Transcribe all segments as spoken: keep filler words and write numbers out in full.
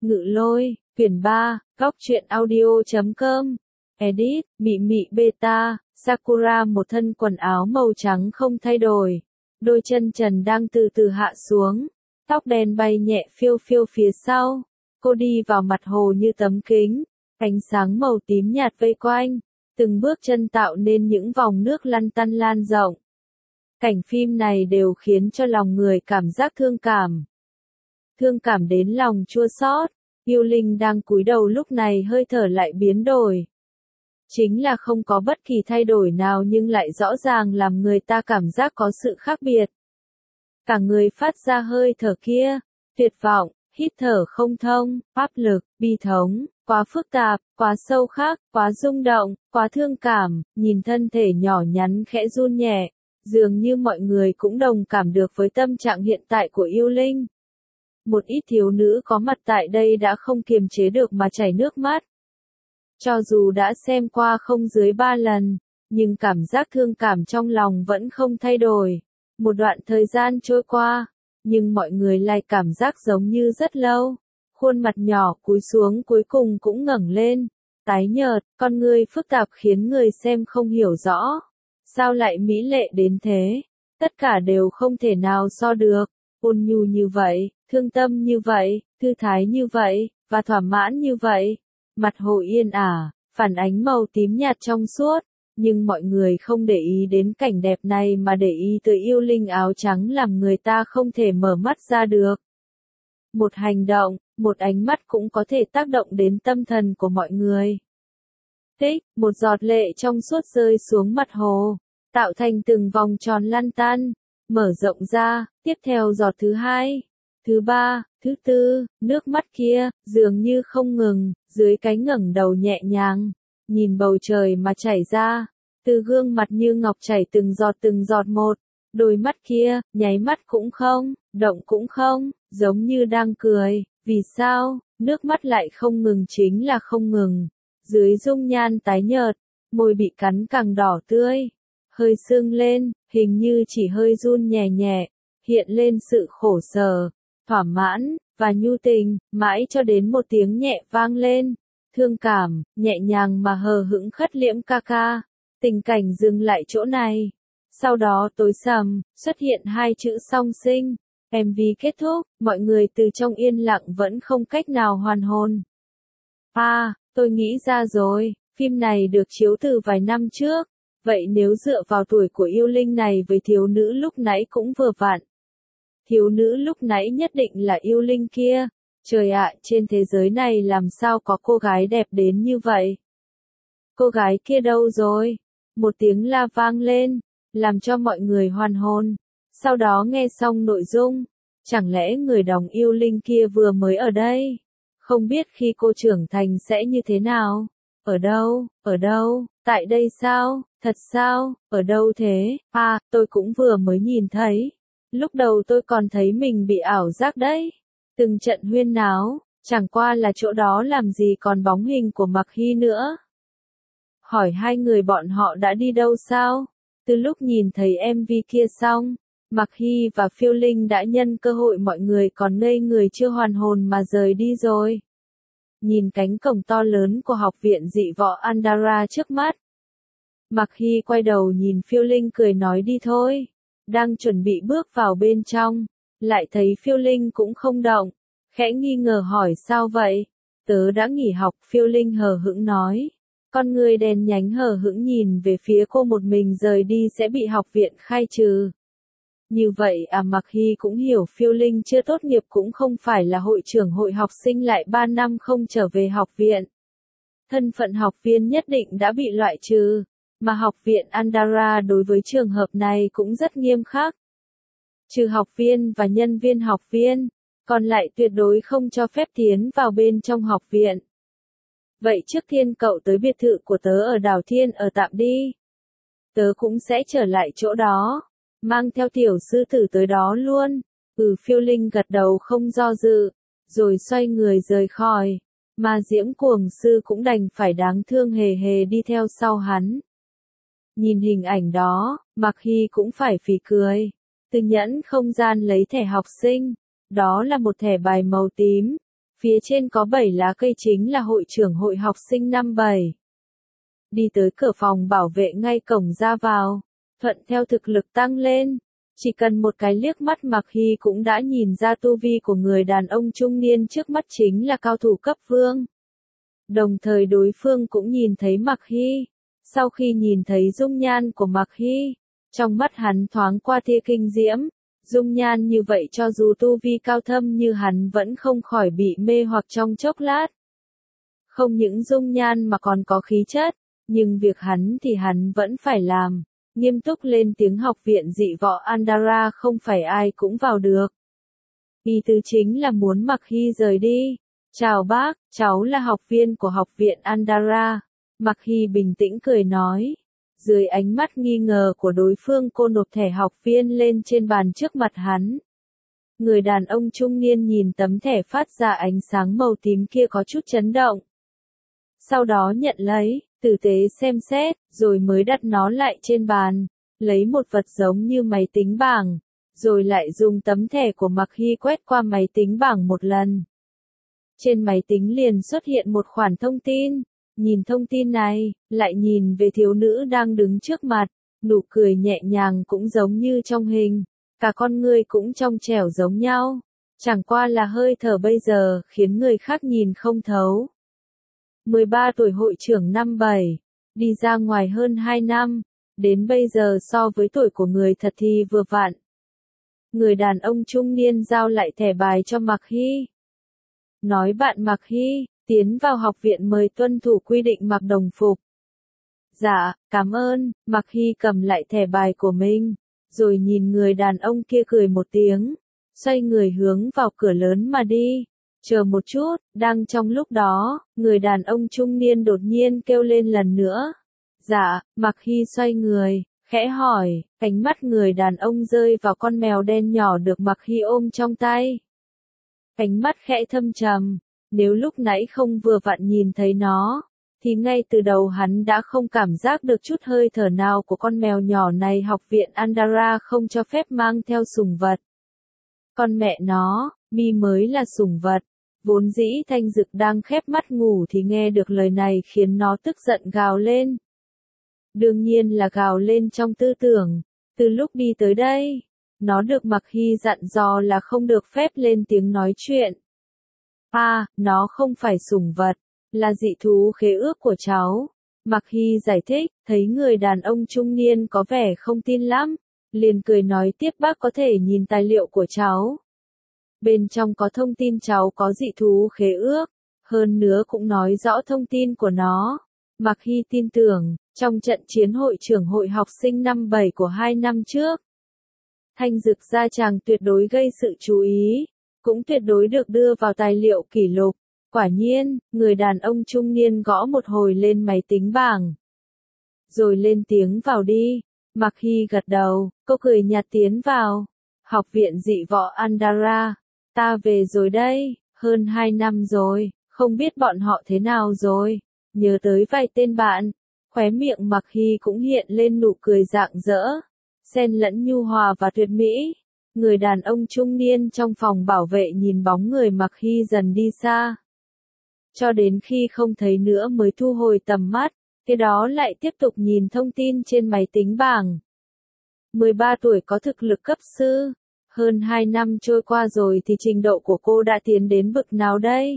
Ngự Lôi, quyển ba, góc truyện audio chấm com. Edit, Mị Mị Beta, Sakura một thân quần áo màu trắng không thay đổi. Đôi chân trần đang từ từ hạ xuống. Tóc đen bay nhẹ phiêu phiêu phía sau. Cô đi vào mặt hồ như tấm kính. Ánh sáng màu tím nhạt vây quanh. Từng bước chân tạo nên những vòng nước lăn tăn lan rộng. Cảnh phim này đều khiến cho lòng người cảm giác thương cảm. Thương cảm đến lòng chua xót. Yêu Linh đang cúi đầu lúc này hơi thở lại biến đổi. Chính là không có bất kỳ thay đổi nào nhưng lại rõ ràng làm người ta cảm giác có sự khác biệt. Cả người phát ra hơi thở kia, tuyệt vọng, hít thở không thông, áp lực, bi thống, quá phức tạp, quá sâu khắc, quá rung động, quá thương cảm, nhìn thân thể nhỏ nhắn khẽ run nhẹ, dường như mọi người cũng đồng cảm được với tâm trạng hiện tại của Yêu Linh. Một ít thiếu nữ có mặt tại đây đã không kiềm chế được mà chảy nước mắt. Cho dù đã xem qua không dưới ba lần, nhưng cảm giác thương cảm trong lòng vẫn không thay đổi. Một đoạn thời gian trôi qua, nhưng mọi người lại cảm giác giống như rất lâu. Khuôn mặt nhỏ cúi xuống cuối cùng cũng ngẩng lên, tái nhợt, con người phức tạp khiến người xem không hiểu rõ. Sao lại mỹ lệ đến thế? Tất cả đều không thể nào so được. Ôn nhu như vậy, thương tâm như vậy, thư thái như vậy, và thỏa mãn như vậy. Mặt hồ yên ả, phản ánh màu tím nhạt trong suốt, nhưng mọi người không để ý đến cảnh đẹp này mà để ý tới Yêu Linh áo trắng làm người ta không thể mở mắt ra được. Một hành động, một ánh mắt cũng có thể tác động đến tâm thần của mọi người. Tích, một giọt lệ trong suốt rơi xuống mặt hồ, tạo thành từng vòng tròn lăn tăn, mở rộng ra, tiếp theo giọt thứ hai, thứ ba, thứ tư, nước mắt kia, dường như không ngừng, dưới cái ngẩng đầu nhẹ nhàng, nhìn bầu trời mà chảy ra, từ gương mặt như ngọc chảy từng giọt từng giọt một, đôi mắt kia, nháy mắt cũng không, động cũng không, giống như đang cười, vì sao, nước mắt lại không ngừng chính là không ngừng, dưới dung nhan tái nhợt, môi bị cắn càng đỏ tươi, hơi sưng lên, hình như chỉ hơi run nhẹ nhẹ, hiện lên sự khổ sở, thỏa mãn, và nhu tình, mãi cho đến một tiếng nhẹ vang lên, thương cảm, nhẹ nhàng mà hờ hững khất liễm ca ca, tình cảnh dừng lại chỗ này. Sau đó tối sầm, xuất hiện hai chữ song sinh, em vê kết thúc, mọi người từ trong yên lặng vẫn không cách nào hoàn hồn. À, tôi nghĩ ra rồi, phim này được chiếu từ vài năm trước, vậy nếu dựa vào tuổi của Yêu Linh này với thiếu nữ lúc nãy cũng vừa vặn. Thiếu nữ lúc nãy nhất định là Yêu Linh kia. Trời ạ, trên thế giới này làm sao có cô gái đẹp đến như vậy? Cô gái kia đâu rồi? Một tiếng la vang lên, làm cho mọi người hoàn hồn. Sau đó nghe xong nội dung, chẳng lẽ người đóng Yêu Linh kia vừa mới ở đây? Không biết khi cô trưởng thành sẽ như thế nào? Ở đâu? Ở đâu? Tại đây sao? Thật sao? Ở đâu thế? À, tôi cũng vừa mới nhìn thấy. Lúc đầu tôi còn thấy mình bị ảo giác đấy. Từng trận huyên náo, chẳng qua là chỗ đó làm gì còn bóng hình của Mặc Hy nữa. Hỏi hai người bọn họ đã đi đâu sao? Từ lúc nhìn thấy em vê kia xong, Mặc Hy và Phiêu Linh đã nhân cơ hội mọi người còn ngây người chưa hoàn hồn mà rời đi rồi. Nhìn cánh cổng to lớn của học viện dị võ Andara trước mắt. Mặc Hy quay đầu nhìn Phiêu Linh cười nói đi thôi. Đang chuẩn bị bước vào bên trong, lại thấy Phiêu Linh cũng không động, khẽ nghi ngờ hỏi sao vậy? Tớ đã nghỉ học, Phiêu Linh hờ hững nói. Con người đèn nhánh hờ hững nhìn về phía cô một mình rời đi sẽ bị học viện khai trừ. Như vậy à, Mặc Hy cũng hiểu Phiêu Linh chưa tốt nghiệp cũng không phải là hội trưởng hội học sinh lại ba năm không trở về học viện. Thân phận học viên nhất định đã bị loại trừ. Mà học viện Andara đối với trường hợp này cũng rất nghiêm khắc. Trừ học viên và nhân viên học viên, còn lại tuyệt đối không cho phép tiến vào bên trong học viện. Vậy trước tiên cậu tới biệt thự của tớ ở đảo Thiên ở tạm đi. Tớ cũng sẽ trở lại chỗ đó, mang theo tiểu sư tử tới đó luôn. Ừ, Phiêu Linh gật đầu không do dự, rồi xoay người rời khỏi. Mà Diễm Cuồng Sư cũng đành phải đáng thương hề hề đi theo sau hắn. Nhìn hình ảnh đó, Mặc Hy cũng phải phì cười. Từ nhẫn không gian lấy thẻ học sinh. Đó là một thẻ bài màu tím. Phía trên có bảy lá cây chính là hội trưởng hội học sinh năm bảy. Đi tới cửa phòng bảo vệ ngay cổng ra vào, thuận theo thực lực tăng lên. Chỉ cần một cái liếc mắt Mạc Hy cũng đã nhìn ra tu vi của người đàn ông trung niên trước mắt chính là cao thủ cấp vương. Đồng thời đối phương cũng nhìn thấy Mạc Hy. Sau khi nhìn thấy dung nhan của Mạc Hy, trong mắt hắn thoáng qua tia kinh diễm. Dung nhan như vậy cho dù tu vi cao thâm như hắn vẫn không khỏi bị mê hoặc trong chốc lát. Không những dung nhan mà còn có khí chất, nhưng việc hắn thì hắn vẫn phải làm. Nghiêm túc lên tiếng học viện dị võ Andara không phải ai cũng vào được. Ý tứ chính là muốn Mạc Hy rời đi. Chào bác, cháu là học viên của học viện Andara. Mạc Hy bình tĩnh cười nói. Dưới ánh mắt nghi ngờ của đối phương cô nộp thẻ học viên lên trên bàn trước mặt hắn. Người đàn ông trung niên nhìn tấm thẻ phát ra ánh sáng màu tím kia có chút chấn động. Sau đó nhận lấy, tử tế xem xét, rồi mới đặt nó lại trên bàn, lấy một vật giống như máy tính bảng, rồi lại dùng tấm thẻ của Mạc Hy quét qua máy tính bảng một lần. Trên máy tính liền xuất hiện một khoản thông tin. Nhìn thông tin này, lại nhìn về thiếu nữ đang đứng trước mặt, nụ cười nhẹ nhàng cũng giống như trong hình, cả con người cũng trong trẻo giống nhau, chẳng qua là hơi thở bây giờ khiến người khác nhìn không thấu. mười ba tuổi hội trưởng năm bảy, đi ra ngoài hơn hai năm, đến bây giờ so với tuổi của người thật thì vừa vặn. Người đàn ông trung niên giao lại thẻ bài cho Mạc Hy. Nói bạn Mạc Hy, tiến vào học viện mời tuân thủ quy định mặc đồng phục. Dạ, cảm ơn. Mạc Hy cầm lại thẻ bài của mình, rồi nhìn người đàn ông kia cười một tiếng, xoay người hướng vào cửa lớn mà đi. Chờ một chút, đang trong lúc đó, người đàn ông trung niên đột nhiên kêu lên lần nữa. Dạ, Mạc Hy xoay người, khẽ hỏi, ánh mắt người đàn ông rơi vào con mèo đen nhỏ được Mạc Hy ôm trong tay. Ánh mắt khẽ thâm trầm. Nếu lúc nãy không vừa vặn nhìn thấy nó, thì ngay từ đầu hắn đã không cảm giác được chút hơi thở nào của con mèo nhỏ này. Học viện Andara không cho phép mang theo sủng vật. Con mẹ nó, mi mới là sủng vật. Vốn dĩ Thanh Dực đang khép mắt ngủ thì nghe được lời này khiến nó tức giận gào lên. Đương nhiên là gào lên trong tư tưởng. Từ lúc đi tới đây, nó được Mạc Hy dặn dò là không được phép lên tiếng nói chuyện. À, nó không phải sủng vật, là dị thú khế ước của cháu. Mạc Hy giải thích, thấy người đàn ông trung niên có vẻ không tin lắm, liền cười nói tiếp bác có thể nhìn tài liệu của cháu. Bên trong có thông tin cháu có dị thú khế ước, hơn nữa cũng nói rõ thông tin của nó. Mạc Hy tin tưởng, trong trận chiến hội trưởng hội học sinh năm bảy của hai năm trước, Thanh Dực gia tràng tuyệt đối gây sự chú ý. Cũng tuyệt đối được đưa vào tài liệu kỷ lục. Quả nhiên, người đàn ông trung niên gõ một hồi lên máy tính bảng. Rồi lên tiếng vào đi. Mạc Hy gật đầu, cô cười nhạt tiến vào. Học viện dị võ Andara. Ta về rồi đây, hơn hai năm rồi, không biết bọn họ thế nào rồi. Nhớ tới vài tên bạn, khóe miệng Mạc Hy cũng hiện lên nụ cười rạng rỡ, xen lẫn nhu hòa và tuyệt mỹ. Người đàn ông trung niên trong phòng bảo vệ nhìn bóng người Mạc Hy dần đi xa. Cho đến khi không thấy nữa mới thu hồi tầm mắt, kế đó lại tiếp tục nhìn thông tin trên máy tính bảng. mười ba tuổi có thực lực cấp sư. Hơn hai năm trôi qua rồi thì trình độ của cô đã tiến đến bậc nào đây?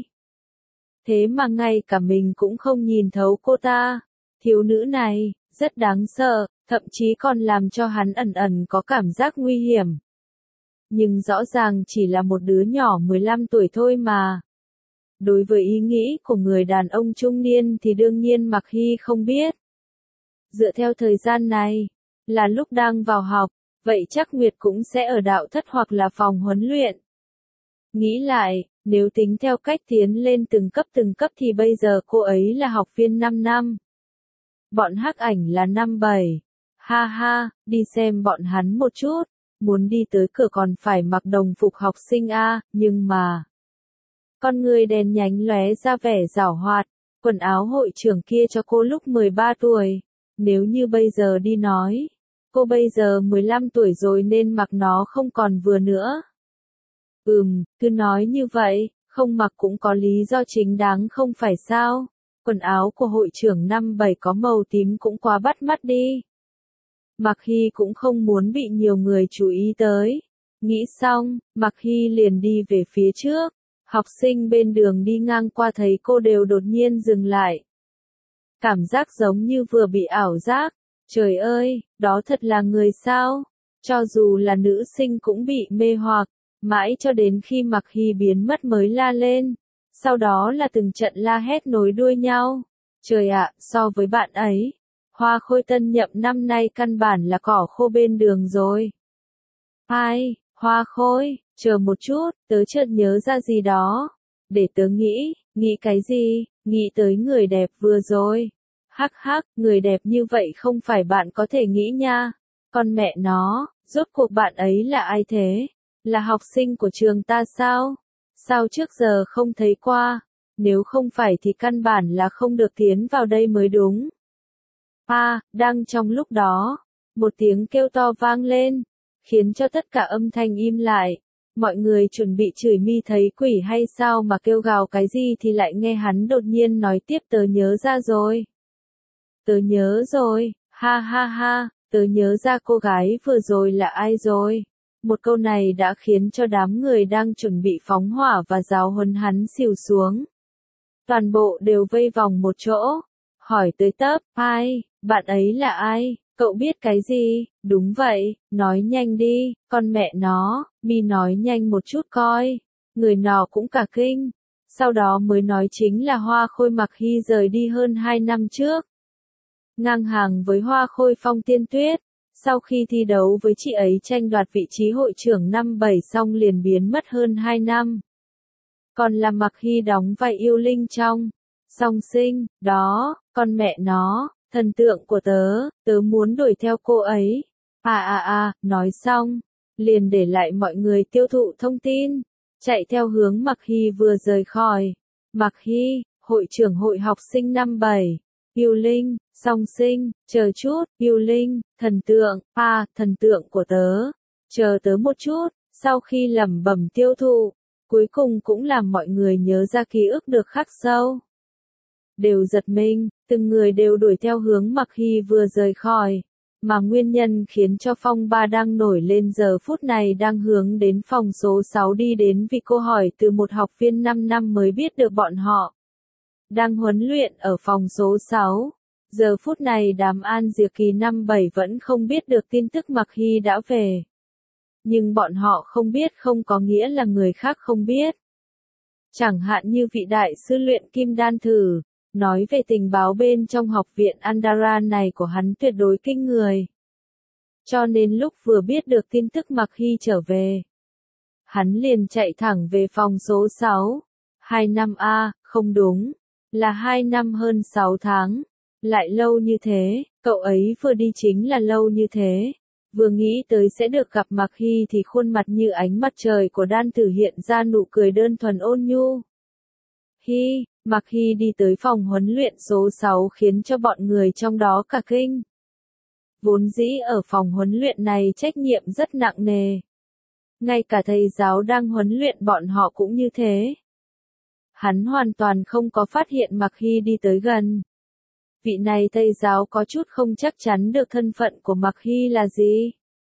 Thế mà ngay cả mình cũng không nhìn thấu cô ta. Thiếu nữ này, rất đáng sợ, thậm chí còn làm cho hắn ẩn ẩn có cảm giác nguy hiểm. Nhưng rõ ràng chỉ là một đứa nhỏ mười lăm tuổi thôi mà. Đối với ý nghĩ của người đàn ông trung niên thì đương nhiên Mạc Hy không biết. Dựa theo thời gian này, là lúc đang vào học, vậy chắc Nguyệt cũng sẽ ở đạo thất hoặc là phòng huấn luyện. Nghĩ lại, nếu tính theo cách tiến lên từng cấp từng cấp thì bây giờ cô ấy là học viên năm năm. Bọn Hắc Ảnh là năm bảy. Ha ha, đi xem bọn hắn một chút. Muốn đi tới cửa còn phải mặc đồng phục học sinh a, nhưng mà... Con người đèn nhánh lóe ra vẻ giảo hoạt, quần áo hội trưởng kia cho cô lúc mười ba tuổi. Nếu như bây giờ đi nói, cô bây giờ mười lăm tuổi rồi nên mặc nó không còn vừa nữa. Ừm, cứ nói như vậy, Không mặc cũng có lý do chính đáng không phải sao? Quần áo của hội trưởng năm bảy có màu tím cũng quá bắt mắt đi. Mạc Hy cũng không muốn bị nhiều người chú ý tới. Nghĩ xong, Mạc Hy liền đi về phía trước. Học sinh bên đường đi ngang qua thấy cô đều đột nhiên dừng lại. Cảm giác giống như vừa bị ảo giác. Trời ơi, đó thật là người sao? Cho dù là nữ sinh cũng bị mê hoặc, mãi cho đến khi Mạc Hy biến mất mới la lên. Sau đó là từng trận la hét nối đuôi nhau. Trời ạ, so với bạn ấy, Hoa Khôi tân nhậm năm nay căn bản là cỏ khô bên đường rồi. Ai, Hoa Khôi, chờ một chút, tớ chợt nhớ ra gì đó. Để tớ nghĩ, nghĩ cái gì, nghĩ tới người đẹp vừa rồi. Hắc hắc, người đẹp như vậy không phải bạn có thể nghĩ nha. Con mẹ nó, rốt cuộc bạn ấy là ai thế? Là học sinh của trường ta sao? Sao trước giờ không thấy qua? Nếu không phải thì căn bản là không được tiến vào đây mới đúng. À, đang trong lúc đó, một tiếng kêu to vang lên, khiến cho tất cả âm thanh im lại. Mọi người chuẩn bị chửi mi thấy quỷ hay sao mà kêu gào cái gì thì lại nghe hắn đột nhiên nói tiếp tớ nhớ ra rồi. Tớ nhớ rồi, ha ha ha, tớ nhớ ra cô gái vừa rồi là ai rồi. Một câu này đã khiến cho đám người đang chuẩn bị phóng hỏa và giáo huấn hắn xỉu xuống. Toàn bộ đều vây vòng một chỗ, hỏi tới tấp, ai, bạn ấy là ai, cậu biết cái gì, đúng vậy, nói nhanh đi, con mẹ nó, mi nói nhanh một chút coi, người nọ cũng cả kinh, sau đó mới nói chính là Hoa Khôi Mạc Hy rời đi hơn hai năm trước. Ngang hàng với Hoa Khôi Phong Tiên Tuyết, sau khi thi đấu với chị ấy tranh đoạt vị trí hội trưởng năm bảy xong liền biến mất hơn hai năm. Còn là Mạc Hy đóng vai yêu linh trong Song Sinh, đó, con mẹ nó, thần tượng của tớ, tớ muốn đuổi theo cô ấy. À à à, nói xong, liền để lại mọi người tiêu thụ thông tin, chạy theo hướng Mạc Hy vừa rời khỏi. Mạc Hy, hội trưởng hội học sinh năm bảy, yêu linh, Song Sinh, chờ chút, yêu linh, thần tượng, à, thần tượng của tớ, chờ tớ một chút, sau khi lẩm bẩm tiêu thụ, cuối cùng cũng làm mọi người nhớ ra ký ức được khắc sâu. Đều giật mình, từng người đều đuổi theo hướng Mạc Hy vừa rời khỏi, mà nguyên nhân khiến cho phong ba đang nổi lên giờ phút này đang hướng đến phòng số sáu đi đến vì cô hỏi từ một học viên năm năm mới biết được bọn họ đang huấn luyện ở phòng số sáu. Giờ phút này đám An Diệp Kỳ năm bảy vẫn không biết được tin tức Mạc Hy đã về. Nhưng bọn họ không biết không có nghĩa là người khác không biết. Chẳng hạn như vị đại sư luyện kim đan thử, nói về tình báo bên trong học viện Andara này của hắn tuyệt đối kinh người. Cho nên lúc vừa biết được tin tức Mạc Hy trở về, hắn liền chạy thẳng về phòng số sáu. Hai năm a, không đúng, là hai năm hơn sáu tháng. Lại lâu như thế, cậu ấy vừa đi chính là lâu như thế. Vừa nghĩ tới sẽ được gặp Mạc Hy thì khuôn mặt như ánh mặt trời của đan tử hiện ra nụ cười đơn thuần ôn nhu. Hy, Mạc Hy đi tới phòng huấn luyện số sáu khiến cho bọn người trong đó cả kinh. Vốn dĩ ở phòng huấn luyện này trách nhiệm rất nặng nề. Ngay cả thầy giáo đang huấn luyện bọn họ cũng như thế. Hắn hoàn toàn không có phát hiện Mạc Hy đi tới gần. Vị này thầy giáo có chút không chắc chắn được thân phận của Mạc Hy là gì.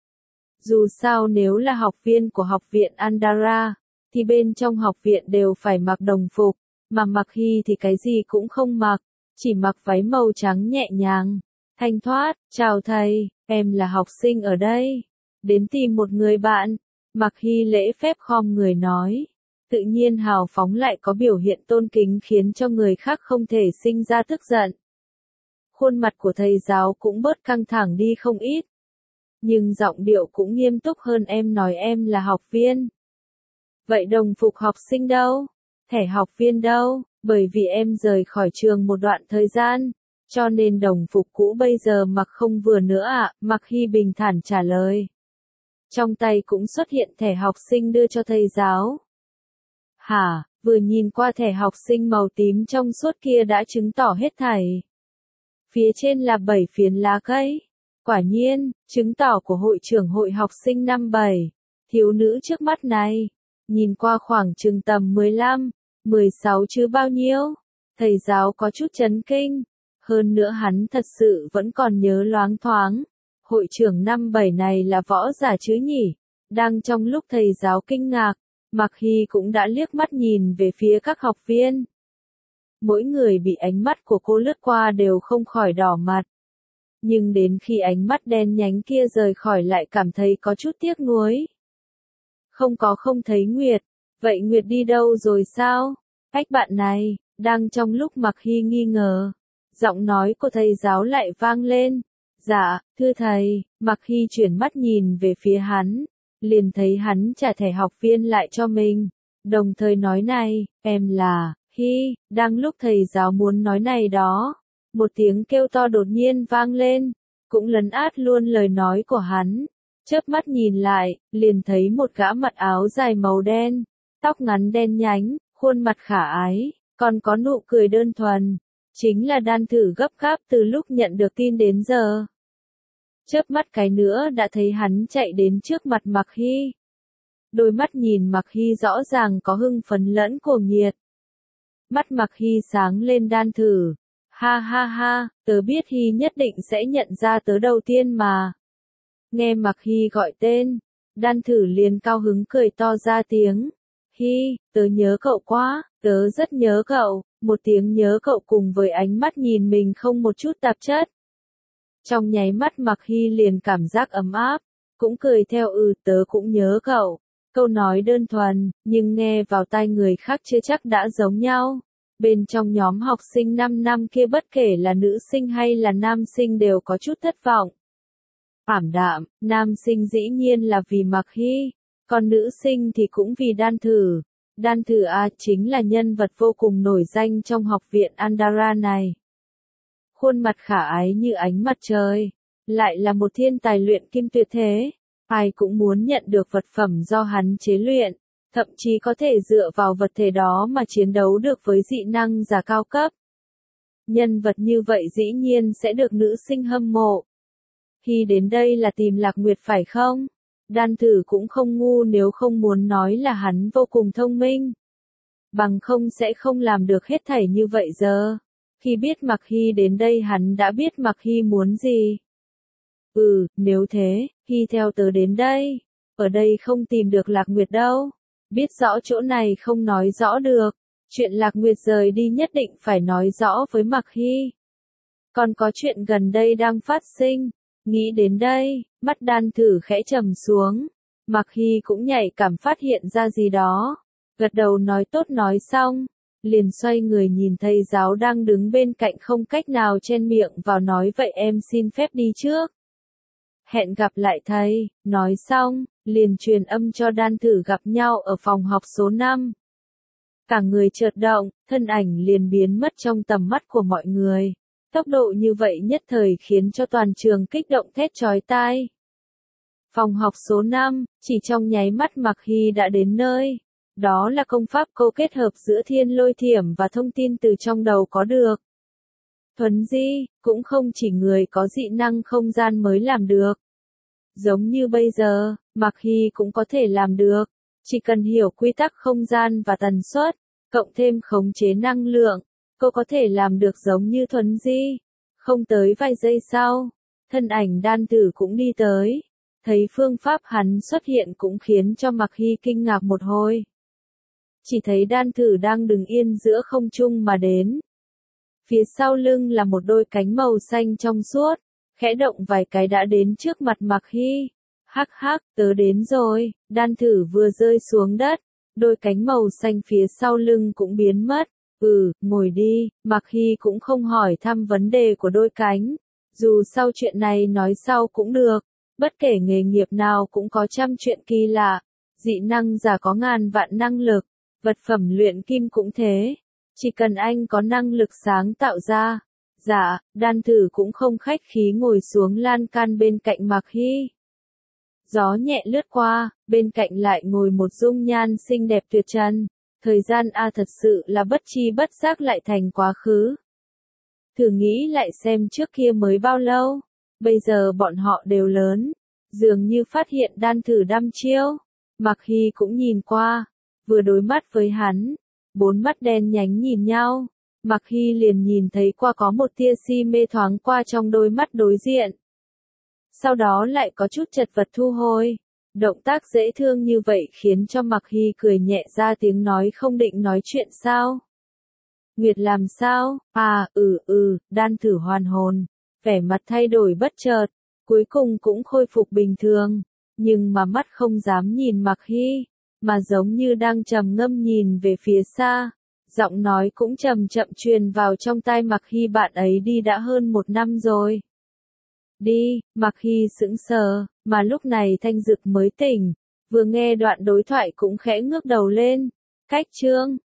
Dù sao nếu là học viên của học viện Andara, thì bên trong học viện đều phải mặc đồng phục, mà Mạc Hy thì cái gì cũng không mặc, chỉ mặc váy màu trắng nhẹ nhàng, thanh thoát. Chào thầy, em là học sinh ở đây, đến tìm một người bạn. Mạc Hy lễ phép khom người nói, tự nhiên hào phóng lại có biểu hiện tôn kính khiến cho người khác không thể sinh ra tức giận. Khuôn mặt của thầy giáo cũng bớt căng thẳng đi không ít. Nhưng giọng điệu cũng nghiêm túc hơn em nói em là học viên. Vậy đồng phục học sinh đâu? Thẻ học viên đâu? Bởi vì em rời khỏi trường một đoạn thời gian, cho nên đồng phục cũ bây giờ mặc không vừa nữa ạ, à? Mạc Hy bình thản trả lời. Trong tay cũng xuất hiện thẻ học sinh đưa cho thầy giáo. Hả, vừa nhìn qua thẻ học sinh màu tím trong suốt kia đã chứng tỏ hết thảy. Phía trên là bảy phiến lá cây. Quả nhiên, chứng tỏ của hội trưởng hội học sinh năm bảy. Thiếu nữ trước mắt này. nhìn qua khoảng chừng tầm mười lăm, mười sáu chứ bao nhiêu. Thầy giáo có chút chấn kinh. Hơn nữa hắn thật sự vẫn còn nhớ loáng thoáng. Hội trưởng năm bảy này là võ giả chứ nhỉ? Đang trong lúc thầy giáo kinh ngạc, Mạc Hy cũng đã liếc mắt nhìn về phía các học viên. Mỗi người bị ánh mắt của cô lướt qua đều không khỏi đỏ mặt. Nhưng đến khi ánh mắt đen nhánh kia rời khỏi lại cảm thấy có chút tiếc nuối. Không có không thấy Nguyệt. Vậy Nguyệt đi đâu rồi sao? Ách bạn này, đang trong lúc Mạc Hy nghi ngờ. Giọng nói của thầy giáo lại vang lên. Dạ, thưa thầy. Mạc Hy chuyển mắt nhìn về phía hắn. Liền thấy hắn trả thẻ học viên lại cho mình. Đồng thời nói này, em là, Hy. Đang lúc thầy giáo muốn nói này đó. Một tiếng kêu to đột nhiên vang lên. Cũng lấn át luôn lời nói của hắn. Chớp mắt nhìn lại, liền thấy một gã mặc áo dài màu đen. Tóc ngắn đen nhánh, khuôn mặt khả ái, còn có nụ cười đơn thuần. Chính là Đan Thử gấp gáp từ lúc nhận được tin đến giờ. Chớp mắt cái nữa đã thấy hắn chạy đến trước mặt Mạc Hy. Đôi mắt nhìn Mạc Hy rõ ràng có hưng phấn lẫn cuồng nhiệt. Mắt Mạc Hy sáng lên. Đan Thử. Ha ha ha, tớ biết Hy nhất định sẽ nhận ra tớ đầu tiên mà. Nghe Mạc Hy gọi tên, Đan Thử liền cao hứng cười to ra tiếng. Hy, tớ nhớ cậu quá, tớ rất nhớ cậu. Một tiếng nhớ cậu cùng với ánh mắt nhìn mình không một chút tạp chất. Trong nháy mắt Mạc Hy liền cảm giác ấm áp, cũng cười theo. Ừ, tớ cũng nhớ cậu. Câu nói đơn thuần, nhưng nghe vào tai người khác chưa chắc đã giống nhau. Bên trong nhóm học sinh năm năm kia bất kể là nữ sinh hay là nam sinh đều có chút thất vọng. Ảm đạm, nam sinh dĩ nhiên là vì Mạc Hy, còn nữ sinh thì cũng vì Đan Thử. Đan Thử A chính là nhân vật vô cùng nổi danh trong học viện Andara này. Khuôn mặt khả ái như ánh mặt trời, lại là một thiên tài luyện kim tuyệt thế. Ai cũng muốn nhận được vật phẩm do hắn chế luyện, thậm chí có thể dựa vào vật thể đó mà chiến đấu được với dị năng giả cao cấp. Nhân vật như vậy dĩ nhiên sẽ được nữ sinh hâm mộ. Khi đến đây là tìm Lạc Nguyệt phải không? Đan Thử cũng không ngu nếu không muốn nói là hắn vô cùng thông minh. Bằng không sẽ không làm được hết thảy như vậy giờ. Khi biết Mạc Hy đến đây hắn đã biết Mạc Hy muốn gì. Ừ, nếu thế, Hy theo tớ đến đây. Ở đây không tìm được Lạc Nguyệt đâu. Biết rõ chỗ này không nói rõ được. Chuyện Lạc Nguyệt rời đi nhất định phải nói rõ với Mạc Hy. Còn có chuyện gần đây đang phát sinh. Nghĩ đến đây, mắt Đan Thử khẽ trầm xuống. Mạc Hy cũng nhạy cảm phát hiện ra gì đó. Gật đầu nói tốt nói xong. Liền xoay người nhìn thầy giáo đang đứng bên cạnh không cách nào chen miệng vào nói vậy em xin phép đi trước. Hẹn gặp lại thầy, nói xong, liền truyền âm cho Đan Thử gặp nhau ở phòng học số năm. Cả người chợt động, thân ảnh liền biến mất trong tầm mắt của mọi người. Tốc độ như vậy nhất thời khiến cho toàn trường kích động thét chói tai. Phòng học số năm, chỉ trong nháy mắt Mạc Hy đã đến nơi. Đó là công pháp câu kết hợp giữa thiên lôi thiểm và thông tin từ trong đầu có được. Thuấn di, cũng không chỉ người có dị năng không gian mới làm được. Giống như bây giờ, Mạc Hy cũng có thể làm được. Chỉ cần hiểu quy tắc không gian và tần suất, cộng thêm khống chế năng lượng, cô có thể làm được giống như thuấn di. Không tới vài giây sau, thân ảnh Đan Thử cũng đi tới. Thấy phương pháp hắn xuất hiện cũng khiến cho Mạc Hy kinh ngạc một hồi. Chỉ thấy Đan Thử đang đứng yên giữa không trung mà đến. Phía sau lưng là một đôi cánh màu xanh trong suốt, khẽ động vài cái đã đến trước mặt Mạc Hy. Hắc hắc, tớ đến rồi. Đan Thử vừa rơi xuống đất, đôi cánh màu xanh phía sau lưng cũng biến mất. Ừ, ngồi đi. Mạc Hy cũng không hỏi thăm vấn đề của đôi cánh. Dù sau chuyện này nói sau cũng được. Bất kể nghề nghiệp nào cũng có trăm chuyện kỳ lạ. Dị năng giả có ngàn vạn năng lực. Vật phẩm luyện kim cũng thế. Chỉ cần anh có năng lực sáng tạo ra. Dạ, Đan Thử cũng không khách khí ngồi xuống lan can bên cạnh Mạc Hy. Gió nhẹ lướt qua, bên cạnh lại ngồi một dung nhan xinh đẹp tuyệt trần. Thời gian a thật sự là bất chi bất giác lại thành quá khứ. Thử nghĩ lại xem trước kia mới bao lâu. Bây giờ bọn họ đều lớn. Dường như phát hiện Đan Thử đăm chiêu. Mạc Hy cũng nhìn qua. vừa đối mắt với hắn, bốn mắt đen nhánh nhìn nhau, Mạc Hy liền nhìn thấy qua có một tia si mê thoáng qua trong đôi mắt đối diện. Sau đó lại có chút chật vật thu hồi. Động tác dễ thương như vậy khiến cho Mạc Hy cười nhẹ ra tiếng nói không định nói chuyện sao. Nguyệt làm sao? À, ừ ừ, đan thử hoàn hồn. Vẻ mặt thay đổi bất chợt, cuối cùng cũng khôi phục bình thường. Nhưng mà mắt không dám nhìn Mạc Hy, mà giống như đang trầm ngâm nhìn về phía xa. Giọng nói cũng chậm chậm truyền vào trong tai Mạc Hy, bạn ấy đi đã hơn một năm rồi. Đi, Mạc Hy sững sờ, mà lúc này Thanh Dực mới tỉnh, vừa nghe đoạn đối thoại cũng khẽ ngước đầu lên. Cách chương